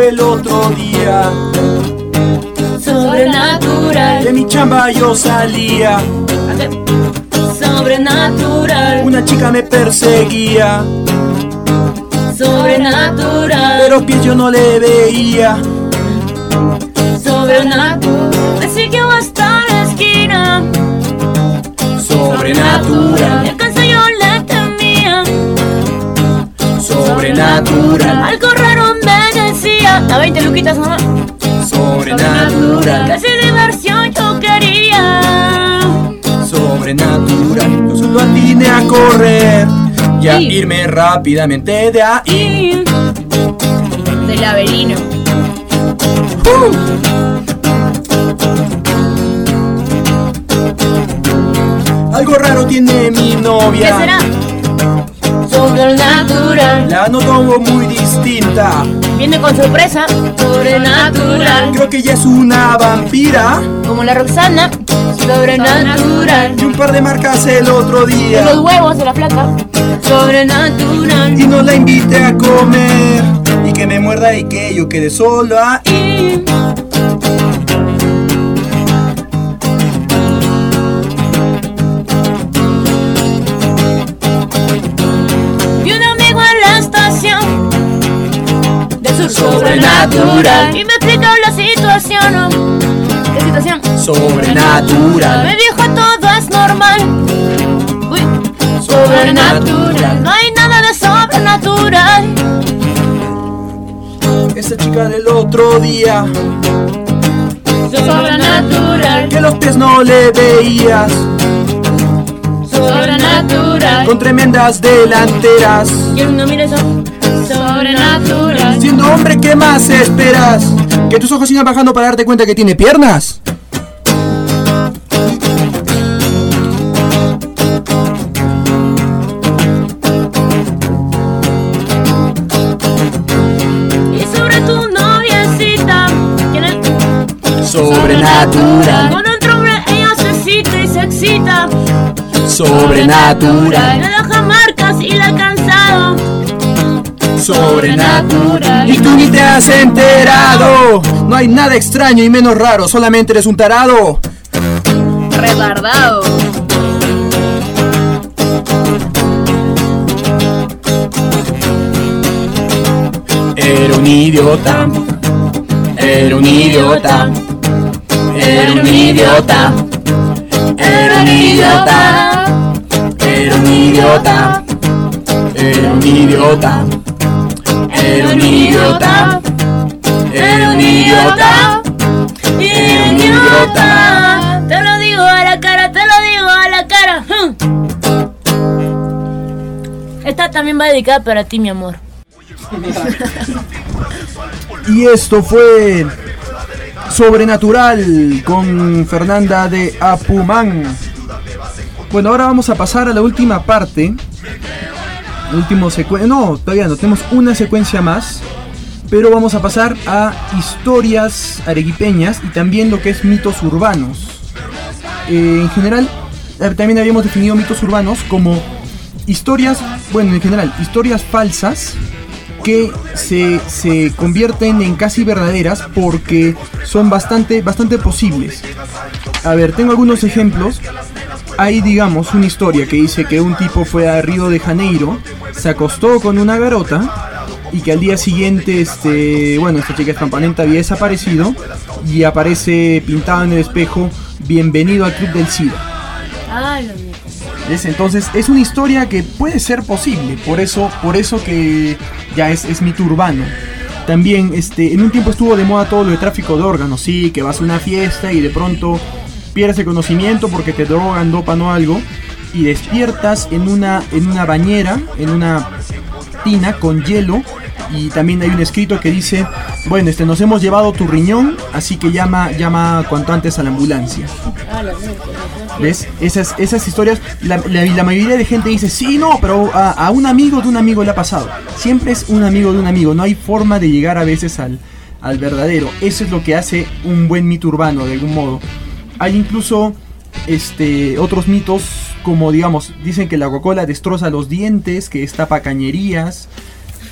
el otro día. Sobrenatural. De mi chamba yo salía. Sobrenatural. Una chica me perseguía. Sobrenatural. Pero pies yo no le veía. Sobrenatural. Me siguió hasta la esquina. Sobrenatural. El caso yo le temía. Sobrenatural. Algo raro me decía. A 20 luquitas nomás. Sobrenatural. Casi diversión yo quería. Sobrenatural. Yo solo atiné a correr y a irme rápidamente de ahí. Del Avelino. Algo raro tiene mi novia. ¿Qué será? Sobrenatural. La noto muy distinta. Viene con sorpresa. Sobrenatural. Creo que ella es una vampira. Como la Roxana. Sobrenatural. Y un par de marcas el otro De día. los huevos de la flaca. Sobrenatural. Y no la invité a comer. Y que me muerda y que yo quede solo ahí. Vi un amigo en la estación de sur. Sobrenatural. Y me explicó la situación. ¿Qué situación? Sobrenatural. Me dijo todo es normal. Uy. Sobrenatural. No hay nada de sobrenatural. Esa chica del otro día. Sobrenatural. Que los pies no le veías. Sobrenatural. Con tremendas delanteras. ¿Quién no mira eso? Sobrenatural. Siendo hombre, ¿qué más esperas? ¿Que tus ojos sigan bajando para darte cuenta que tiene piernas? Y sobre tu noviecita. ¿Quién es? Sobrenatural. Con otro hombre ella se cita y se excita. Sobrenatural. Le deja marcas y la ha cansado. Sobrenatural. Y tú ni te has enterado. No hay nada extraño y menos raro. Solamente eres un tarado. Retardado. Era un idiota. Era un idiota. Era un idiota. Era un idiota. Era un idiota. Era un idiota. Era un idiota. Era un idiota. Era un idiota. Te lo digo a la cara, te lo digo a la cara. Esta también va dedicada para ti, mi amor. Y esto fue Sobrenatural con Fernanda de Apumán. Bueno, ahora vamos a pasar a la última parte. El último no, todavía no, tenemos una secuencia más. Pero vamos a pasar a historias arequipeñas y también lo que es mitos urbanos. En general, también habíamos definido mitos urbanos como historias, bueno, en general, historias falsas que se convierten en casi verdaderas porque son bastante posibles. A ver, tengo algunos ejemplos. Hay, digamos, una historia que dice que un tipo fue a Río de Janeiro, se acostó con una garota y que al día siguiente, esta chica estampanenta había desaparecido y aparece pintado en el espejo: bienvenido al Club del SIDA. Ay, lo mío. ¿Ves? Entonces es una historia que puede ser posible, por eso que ya es mito urbano. También en un tiempo estuvo de moda todo lo de tráfico de órganos, sí, que vas a una fiesta y de pronto pierdes el conocimiento porque te drogan, dopan o algo y despiertas en una bañera, en una tina con hielo, y también hay un escrito que dice: bueno, nos hemos llevado tu riñón, así que llama cuanto antes a la ambulancia. ¿Ves? Esas historias, la mayoría de gente dice: sí, no, pero a un amigo de un amigo le ha pasado. Siempre es un amigo de un amigo, no hay forma de llegar a veces al verdadero. Eso es lo que hace un buen mito urbano, de algún modo. Hay incluso otros mitos, como digamos, dicen que la Coca-Cola destroza los dientes, que destapa cañerías.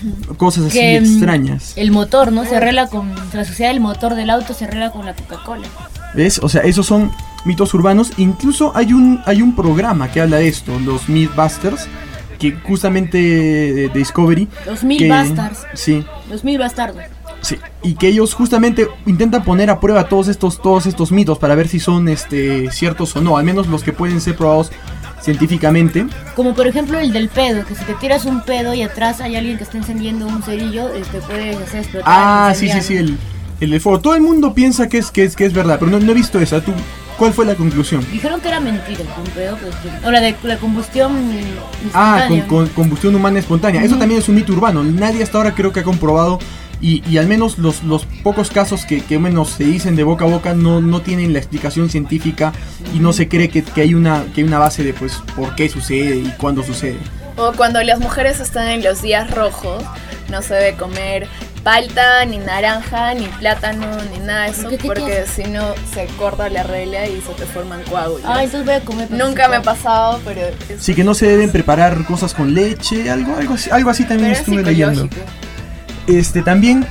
cosas así Que extrañas. el motor, ¿no? Se arregla con la sociedad del motor del auto, se arregla con la Coca-Cola. ¿Ves? O sea, esos son mitos urbanos. Incluso hay un programa que habla de esto, los Mythbusters, que justamente de Discovery. Los Mythbusters. Sí. Los Mythbustardos. Sí, y que ellos justamente intentan poner a prueba todos estos mitos para ver si son ciertos o no, al menos los que pueden ser probados científicamente. Como por ejemplo el del pedo, que si te tiras un pedo y atrás hay alguien que está encendiendo un cerillo, puedes hacer explotar. Ah, sí, el del fuego. Todo el mundo piensa que es verdad, pero no he visto esa. ¿Tú cuál fue la conclusión? Dijeron que era mentira un pedo, pues, o la combustión espontánea. Combustión humana espontánea. Eso también es un mito urbano. Nadie hasta ahora creo que ha comprobado. Y al menos los pocos casos que menos se dicen de boca a boca no tienen la explicación científica y no se cree que hay una base de pues por qué sucede y cuándo sucede. O cuando las mujeres están en los días rojos, no se debe comer palta, ni naranja, ni plátano, ni nada de eso, porque si no se corta la regla y se te forman coágulos. Ah, entonces voy a comer. Nunca me ha pasado, pero... Sí, que no se deben preparar cosas con leche, algo así también pero estuve leyendo. También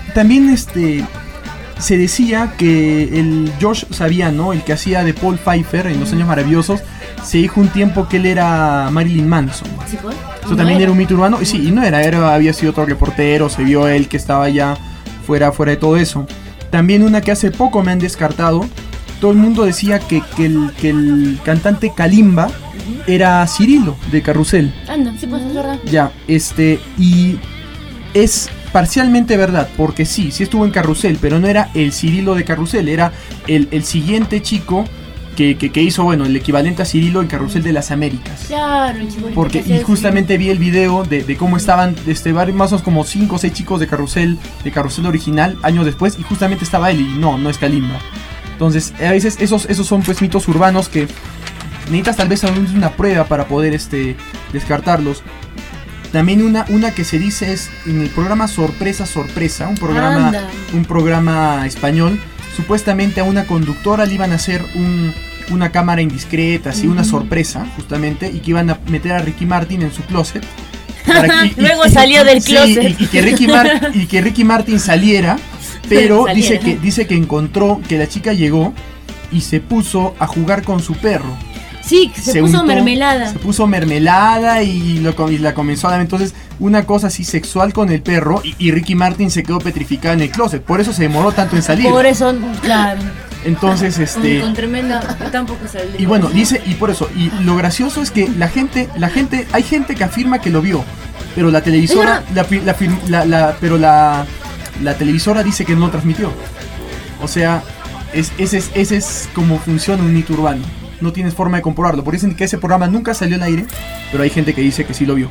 se decía que el George Saviano, el que hacía de Paul Pfeiffer en Los Años Maravillosos, se dijo un tiempo que él era Marilyn Manson. ¿Sí fue? Eso también era un mito urbano. Y sí, y no había sido otro reportero, se vio él que estaba ya fuera de todo eso. También una que hace poco me han descartado. Todo el mundo decía que el cantante Kalimba era Cirilo de Carrusel. Anda, sí, pues es verdad. Ya, y es parcialmente verdad, porque sí estuvo en Carrusel, pero no era el Cirilo de Carrusel, era el siguiente chico que hizo, bueno, el equivalente a Cirilo en Carrusel de las Américas. Claro, el chico. Porque, y justamente vi el video de cómo estaban más o menos como 5 o 6 chicos de Carrusel original, años después, y justamente estaba él, y no es Kalimba. Entonces, a veces esos son pues mitos urbanos que necesitas tal vez una prueba para poder descartarlos. También una que se dice es en el programa Sorpresa, un programa español. Supuestamente a una conductora le iban a hacer una cámara indiscreta, así una sorpresa justamente, y que iban a meter a Ricky Martin en su closet. Luego salió del closet. Y que Ricky Martin saliera, pero dice que encontró que la chica llegó y se puso a jugar con su perro. Sí, se puso mermelada. Se puso mermelada y la comenzó a dar. Entonces, una cosa así sexual con el perro. Y Ricky Martin se quedó petrificada en el closet. Por eso se demoró tanto en salir. Por eso, claro. Entonces, con tremenda. Tampoco salí. Y bueno, dice, y por eso. Y lo gracioso es que la gente, hay gente que afirma que lo vio. Pero la televisora. La televisora dice que no lo transmitió. O sea, ese es como funciona un mito urbano. No tienes forma de comprobarlo. Por eso dicen que ese programa nunca salió al aire, pero hay gente que dice que sí lo vio.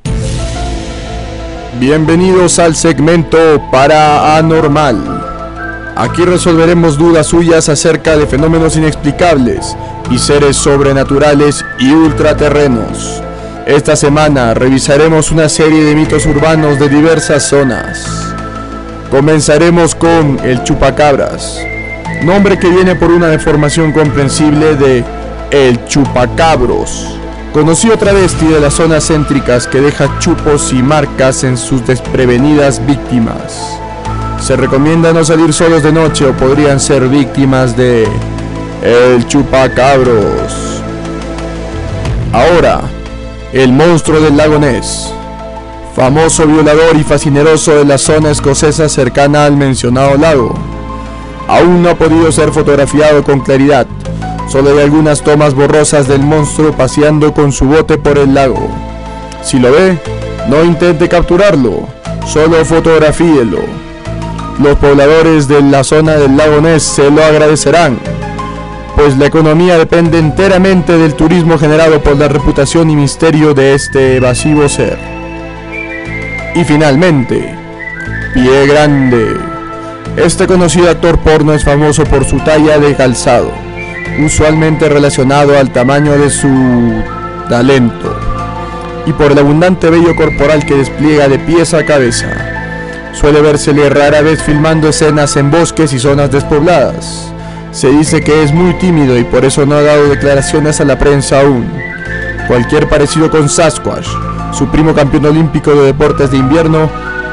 Bienvenidos al segmento Paranormal. Aquí resolveremos dudas suyas acerca de fenómenos inexplicables y seres sobrenaturales y ultraterrenos. Esta semana revisaremos una serie de mitos urbanos de diversas zonas. Comenzaremos con el chupacabras, nombre que viene por una deformación comprensible de el chupacabros, conocido travesti de las zonas céntricas que deja chupos y marcas en sus desprevenidas víctimas. Se recomienda no salir solos de noche o podrían ser víctimas de el chupacabros. Ahora, el monstruo del lago Ness, famoso violador y fascineroso de la zona escocesa cercana al mencionado lago. Aún no ha podido ser fotografiado con claridad. Solo hay algunas tomas borrosas del monstruo paseando con su bote por el lago. Si lo ve, no intente capturarlo, solo fotografíelo. Los pobladores de la zona del lago Ness se lo agradecerán, pues la economía depende enteramente del turismo generado por la reputación y misterio de este evasivo ser. Y finalmente, Pie Grande. Este conocido actor porno es famoso por su talla de calzado, usualmente relacionado al tamaño de su talento, y por el abundante vello corporal que despliega de pies a cabeza. Suele vérsele rara vez filmando escenas en bosques y zonas despobladas. Se dice que es muy tímido y por eso no ha dado declaraciones a la prensa aún. Cualquier parecido con Sasquatch, su primo campeón olímpico de deportes de invierno,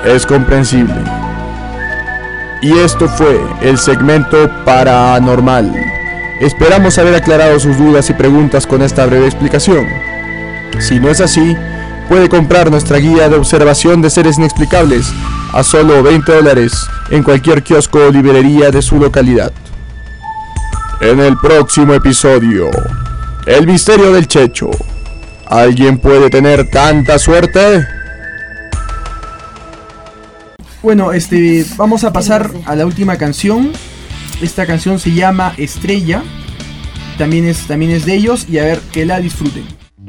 Es comprensible. Y esto fue el segmento Paranormal. Esperamos haber aclarado sus dudas y preguntas con esta breve explicación. Si no es así, puede comprar nuestra guía de observación de seres inexplicables a solo $20 en cualquier kiosco o librería de su localidad. En el próximo episodio, el misterio del Checho. ¿Alguien puede tener tanta suerte? Bueno, vamos a pasar a la última canción. Esta canción se llama Estrella. También es de ellos, y a ver, que la disfruten.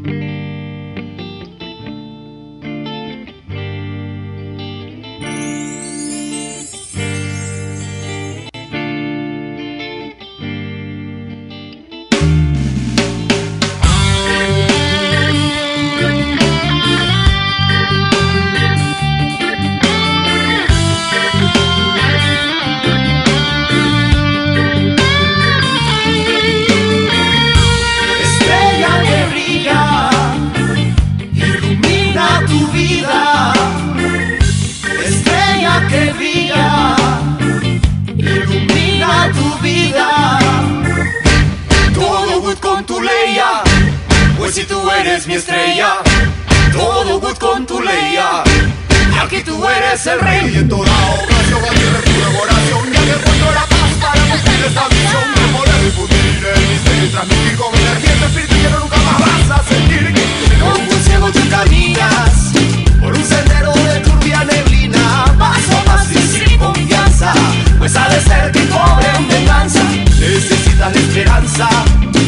Si tú eres mi estrella, todo good con tu leya, ya que tú eres el rey. Y en toda ocasión aquí recurro oración, ya que encuentro la paz para cumplir esta misión de poder difundir el misterio y transmitir con energía este espíritu que nunca más vas a sentir. Como un ciego tú caminas por un sendero de turbia neblina, paso a paso y sin confianza, pues ha de ser que cobren venganza. Necesitas la esperanza